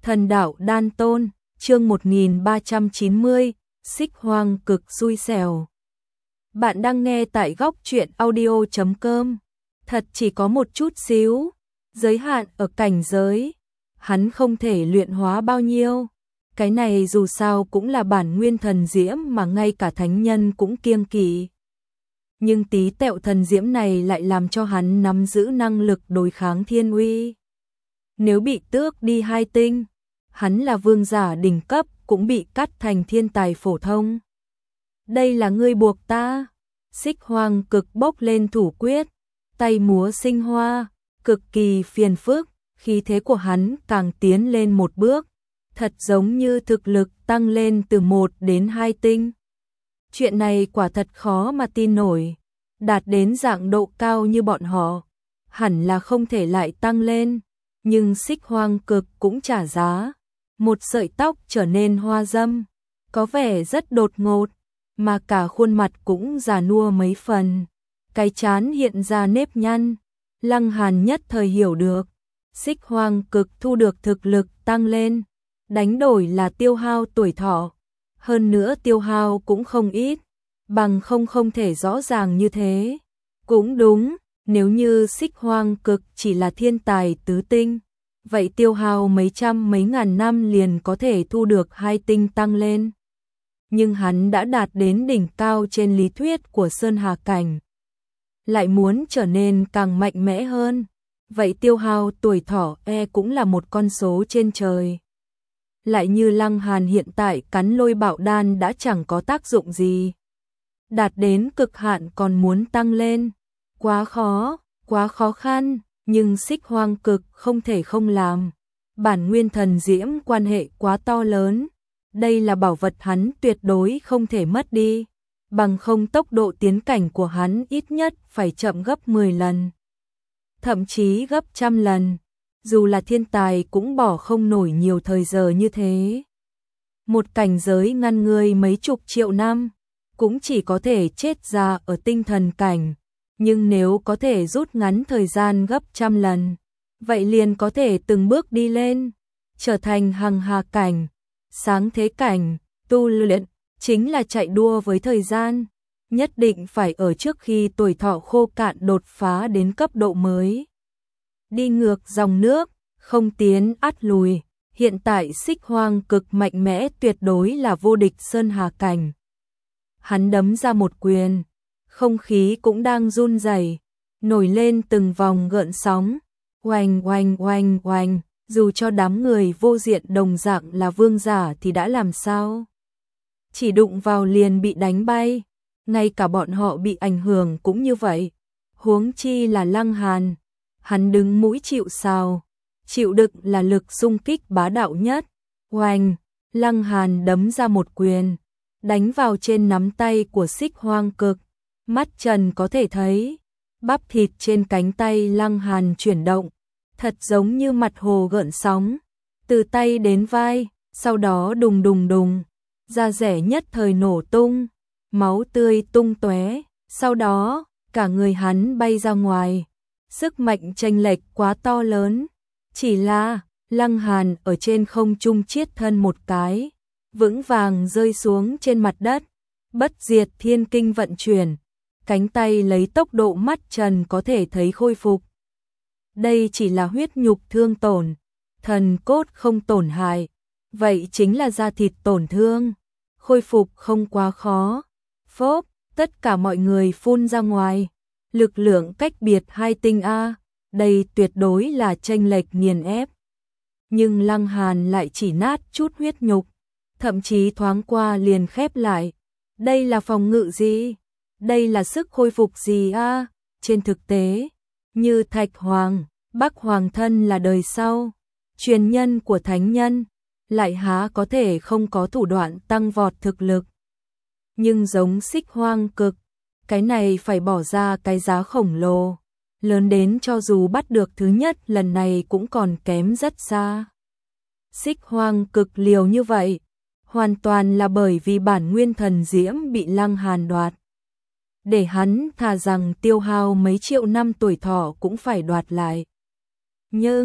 Thần đạo đan tôn, chương 1390, Xích Hoang cực xui xẻo. Bạn đang nghe tại góc truyện audio.com. Thật chỉ có một chút xíu, giới hạn ở cảnh giới, hắn không thể luyện hóa bao nhiêu. Cái này dù sao cũng là bản nguyên thần diễm mà ngay cả thánh nhân cũng kiêng kỵ. Nhưng tí tẹo thần diễm này lại làm cho hắn nắm giữ năng lực đối kháng thiên uy. Nếu bị tước đi 2 tinh, hắn là vương giả đỉnh cấp cũng bị cắt thành thiên tài phổ thông. Đây là ngươi buộc ta. Xích Hoang cực bốc lên thủ quyết, tay múa sinh hoa, cực kỳ phiền phức, khí thế của hắn càng tiến lên một bước, thật giống như thực lực tăng lên từ 1 đến 2 tinh. Chuyện này quả thật khó mà tin nổi, đạt đến dạng độ cao như bọn họ, hẳn là không thể lại tăng lên, nhưng Xích Hoang cực cũng trả giá. Một sợi tóc trở nên hoa dâm, có vẻ rất đột ngột, mà cả khuôn mặt cũng già nua mấy phần, cái trán hiện ra nếp nhăn. Lăng Hàn nhất thời hiểu được, Xích Hoang cực thu được thực lực tăng lên, đánh đổi là tiêu hao tuổi thọ, hơn nữa tiêu hao cũng không ít, bằng không thể rõ ràng như thế. Cũng đúng, nếu như Xích Hoang cực chỉ là thiên tài tứ tinh, vậy tiêu hao mấy trăm mấy ngàn năm liền có thể thu được 2 tinh tăng lên. Nhưng hắn đã đạt đến đỉnh cao trên lý thuyết của Sơn Hà Cảnh, lại muốn trở nên càng mạnh mẽ hơn, vậy tiêu hao tuổi thọ cũng là một con số trên trời. Lại như Lăng Hàn hiện tại cắn lôi bạo đan đã chẳng có tác dụng gì. Đạt đến cực hạn còn muốn tăng lên, quá khó khăn. Nhưng Xích Hoang cực không thể không làm. Bản nguyên thần diễm quan hệ quá to lớn. Đây là bảo vật hắn tuyệt đối không thể mất đi. Bằng không tốc độ tiến cảnh của hắn ít nhất phải chậm gấp 10 lần. Thậm chí gấp 100 lần. Dù là thiên tài cũng bỏ không nổi nhiều thời giờ như thế. Một cảnh giới ngăn người mấy chục triệu năm, cũng chỉ có thể chết ra ở tinh thần cảnh. Nhưng nếu có thể rút ngắn thời gian gấp 100 lần, vậy liền có thể từng bước đi lên, trở thành hằng hà cảnh, sáng thế cảnh. Tu luyện chính là chạy đua với thời gian, nhất định phải ở trước khi tuổi thọ khô cạn đột phá đến cấp độ mới. Đi ngược dòng nước, không tiến ắt lùi, hiện tại Xích Hoang cực mạnh mẽ tuyệt đối là vô địch Sơn Hà Cảnh. Hắn đấm ra một quyền, không khí cũng đang run rẩy, nổi lên từng vòng gợn sóng, oanh oanh oanh oanh, dù cho đám người vô diện đồng dạng là vương giả thì đã làm sao? Chỉ đụng vào liền bị đánh bay, ngay cả bọn họ bị ảnh hưởng cũng như vậy. Huống chi là Lăng Hàn, hắn đứng mũi chịu sào, chịu đựng là lực xung kích bá đạo nhất. Oanh, Lăng Hàn đấm ra một quyền, đánh vào trên nắm tay của Xích Hoang cực. Mắt trần có thể thấy, bắp thịt trên cánh tay Lăng Hàn chuyển động, thật giống như mặt hồ gợn sóng, từ tay đến vai, sau đó đùng đùng đùng, da rẻ nhất thời nổ tung, máu tươi tung tóe, sau đó, cả người hắn bay ra ngoài, sức mạnh chênh lệch quá to lớn, chỉ là, Lăng Hàn ở trên không trung chiết thân một cái, vững vàng rơi xuống trên mặt đất, bất diệt thiên kinh vận chuyển. Cánh tay lấy tốc độ mắt trần có thể thấy khôi phục. Đây chỉ là huyết nhục thương tổn, thần cốt không tổn hại, vậy chính là da thịt tổn thương, khôi phục không quá khó. Phốp, tất cả mọi người phun ra ngoài, lực lượng cách biệt 2 tinh A, đây tuyệt đối là chênh lệch nghiền ép. Nhưng Lăng Hàn lại chỉ nát chút huyết nhục, thậm chí thoáng qua liền khép lại. Đây là phòng ngự gì? Đây là sức khôi phục gì a? Trên thực tế, như Thạch Hoàng, Bắc Hoàng thân là đời sau, truyền nhân của thánh nhân, lại há có thể không có thủ đoạn tăng vọt thực lực. Nhưng giống Xích Hoang cực, cái này phải bỏ ra cái giá khổng lồ, lớn đến cho dù bắt được thứ nhất lần này cũng còn kém rất xa. Xích Hoang cực liều như vậy, hoàn toàn là bởi vì bản nguyên thần diễm bị Lăng Hàn đoạt. Để hắn thà rằng tiêu hao mấy triệu năm tuổi thọ cũng phải đoạt lại. Nhưng,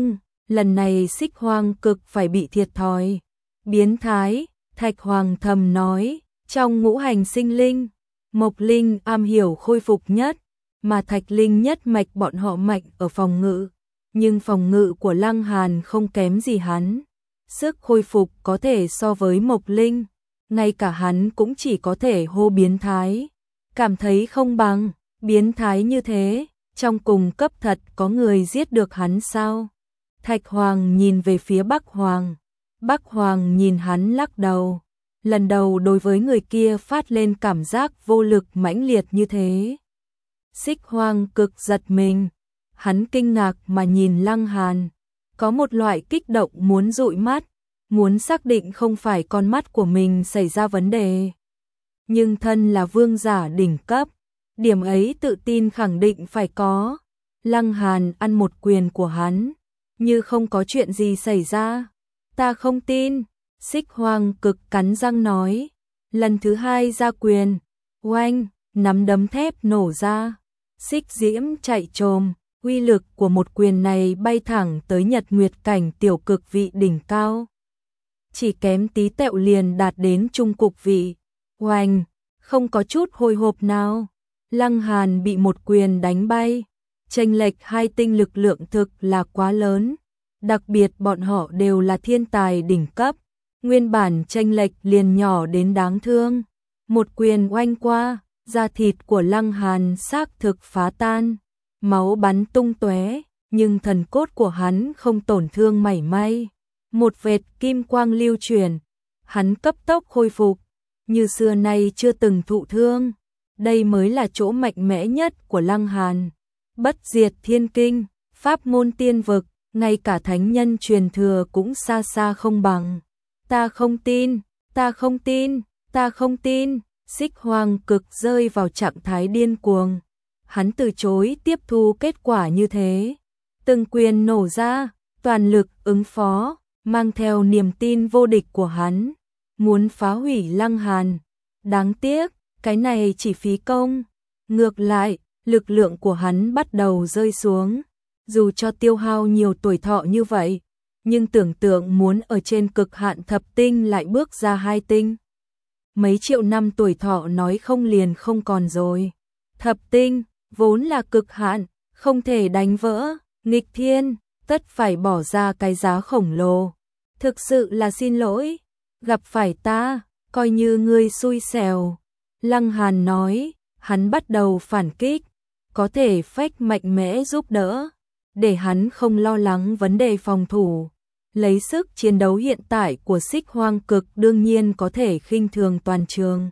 lần này Xích Hoang Cực phải bị thiệt thòi. Biến thái, Thạch Hoàng thầm nói, trong ngũ hành sinh linh, Mộc Linh am hiểu khôi phục nhất, mà Thạch Linh nhất mạch bọn họ mạnh ở phòng ngự, nhưng phòng ngự của Lăng Hàn không kém gì hắn. Sức khôi phục có thể so với Mộc Linh, ngay cả hắn cũng chỉ có thể hô biến thái, cảm thấy không bằng, biến thái như thế, trong cùng cấp thật có người giết được hắn sao? Thạch Hoàng nhìn về phía Bắc Hoàng, Bắc Hoàng nhìn hắn lắc đầu, lần đầu đối với người kia phát lên cảm giác vô lực mãnh liệt như thế. Xích Hoang Cực giật mình, hắn kinh ngạc mà nhìn Lăng Hàn, có một loại kích động muốn dụi mắt, muốn xác định không phải con mắt của mình xảy ra vấn đề. Nhưng thân là vương giả đỉnh cấp, điểm ấy tự tin khẳng định phải có. Lăng Hàn ăn một quyền của hắn, như không có chuyện gì xảy ra. Ta không tin, Xích Hoang Cực cắn răng nói. Lần thứ hai ra quyền, oanh, nắm đấm thép nổ ra. Xích diễm chạy trồm, uy lực của một quyền này bay thẳng tới nhật nguyệt cảnh tiểu cực vị đỉnh cao. Chỉ kém tí tẹo liền đạt đến trung cục vị. Oanh, không có chút hồi hộp nào. Lăng Hàn bị một quyền đánh bay. Chênh lệch hai tinh lực lượng thực là quá lớn. Đặc biệt bọn họ đều là thiên tài đỉnh cấp. Nguyên bản chênh lệch liền nhỏ đến đáng thương. Một quyền oanh qua, da thịt của Lăng Hàn xác thực phá tan. Máu bắn tung tóe, nhưng thần cốt của hắn không tổn thương mảy may. Một vệt kim quang lưu chuyển, hắn cấp tốc khôi phục, như xưa nay chưa từng thụ thương. Đây mới là chỗ mạnh mẽ nhất của Lăng Hàn. Bất diệt thiên kinh, pháp môn tiên vực, ngay cả thánh nhân truyền thừa cũng xa xa không bằng. Ta không tin, ta không tin, ta không tin. Xích Hoang Cực rơi vào trạng thái điên cuồng. Hắn từ chối tiếp thu kết quả như thế. Từng quyền nổ ra, toàn lực ứng phó, mang theo niềm tin vô địch của hắn, muốn phá hủy Lăng Hàn. Đáng tiếc, cái này chỉ phí công. Ngược lại, lực lượng của hắn bắt đầu rơi xuống. Dù cho tiêu hao nhiều tuổi thọ như vậy, nhưng tưởng tượng muốn ở trên cực hạn thập tinh lại bước ra hai tinh. Mấy triệu năm tuổi thọ nói không liền không còn rồi. Thập tinh, vốn là cực hạn, không thể đánh vỡ, nghịch thiên, tất phải bỏ ra cái giá khổng lồ. Thực sự là xin lỗi, gặp phải ta, coi như ngươi xui xẻo. Lăng Hàn nói, hắn bắt đầu phản kích, có thể phách mạnh mẽ giúp đỡ, để hắn không lo lắng vấn đề phòng thủ. Lấy sức chiến đấu hiện tại của Xích Hoang Cực đương nhiên có thể khinh thường toàn trường.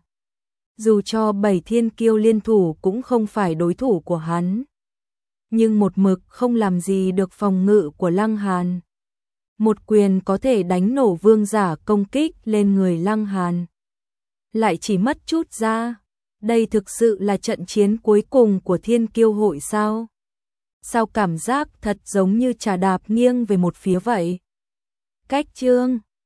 Dù cho 7 thiên kiêu liên thủ cũng không phải đối thủ của hắn. Nhưng một mực không làm gì được phòng ngự của Lăng Hàn. Một quyền có thể đánh nổ vương giả công kích lên người Lăng Hàn. Lại chỉ mất chút ra. Đây thực sự là trận chiến cuối cùng của thiên kiêu hội sao? Sao cảm giác thật giống như trà đạp nghiêng về một phía vậy? Cách chương